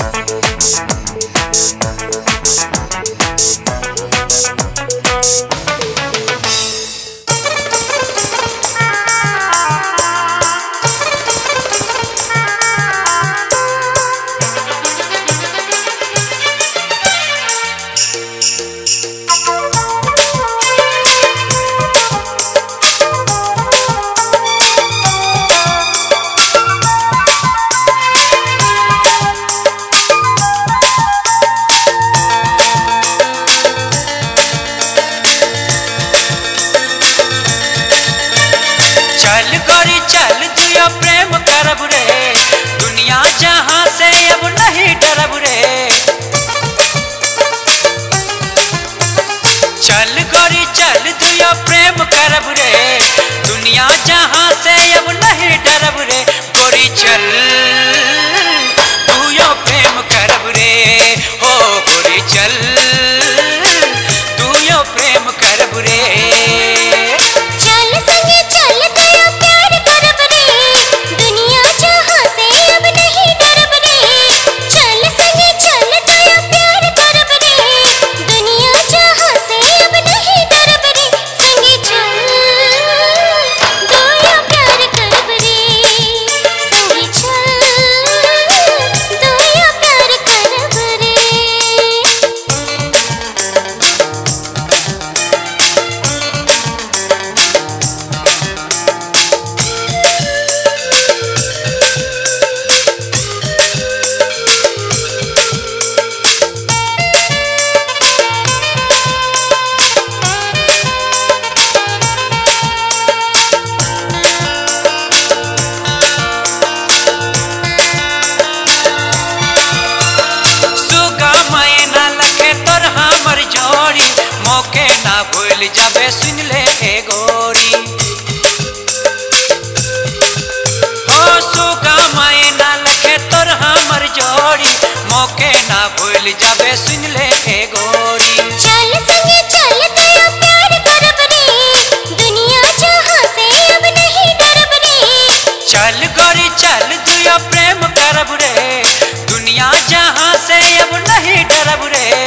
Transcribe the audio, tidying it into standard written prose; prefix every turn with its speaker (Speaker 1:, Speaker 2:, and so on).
Speaker 1: चल गोरी चल दुयो प्रेम करब रे, दुनिया जहां से अब नहीं डरब रे। चल गोरी चल दुयो प्रेम करब रे, दुनिया जहां से अब नहीं डरब रे। गोरी चल दुयो प्रेम करब रे, हो गोरी चल दुयो प्रेम करब रे।
Speaker 2: चल संगे चल दया प्यार करब रे, दुनिया जहां से अब नहीं डरब रे। चल संगे चल दया प्यार करब रे, दुनिया जहां से अब नहीं डरब रे। संगे चल दया प्यार करब रे, संगे चल दया प्यार करब रे।
Speaker 1: सुगा मैना लखे तोर हमर जोड़ी, मौके ना भूल जाबे सुन ले ए गोरी। ओ सुगा मैना लखे तोर हमर जोड़ी, मौके ना भूल जाबे सुन ले ए गोरी।
Speaker 2: चल संगे चल दया प्यार करब रे, दुनिया जहां से अब नहीं डरब रे।
Speaker 1: चल गोरी चल दुयो प्रेम करब रे, दुनिया जहां से अब नहीं डरब रे।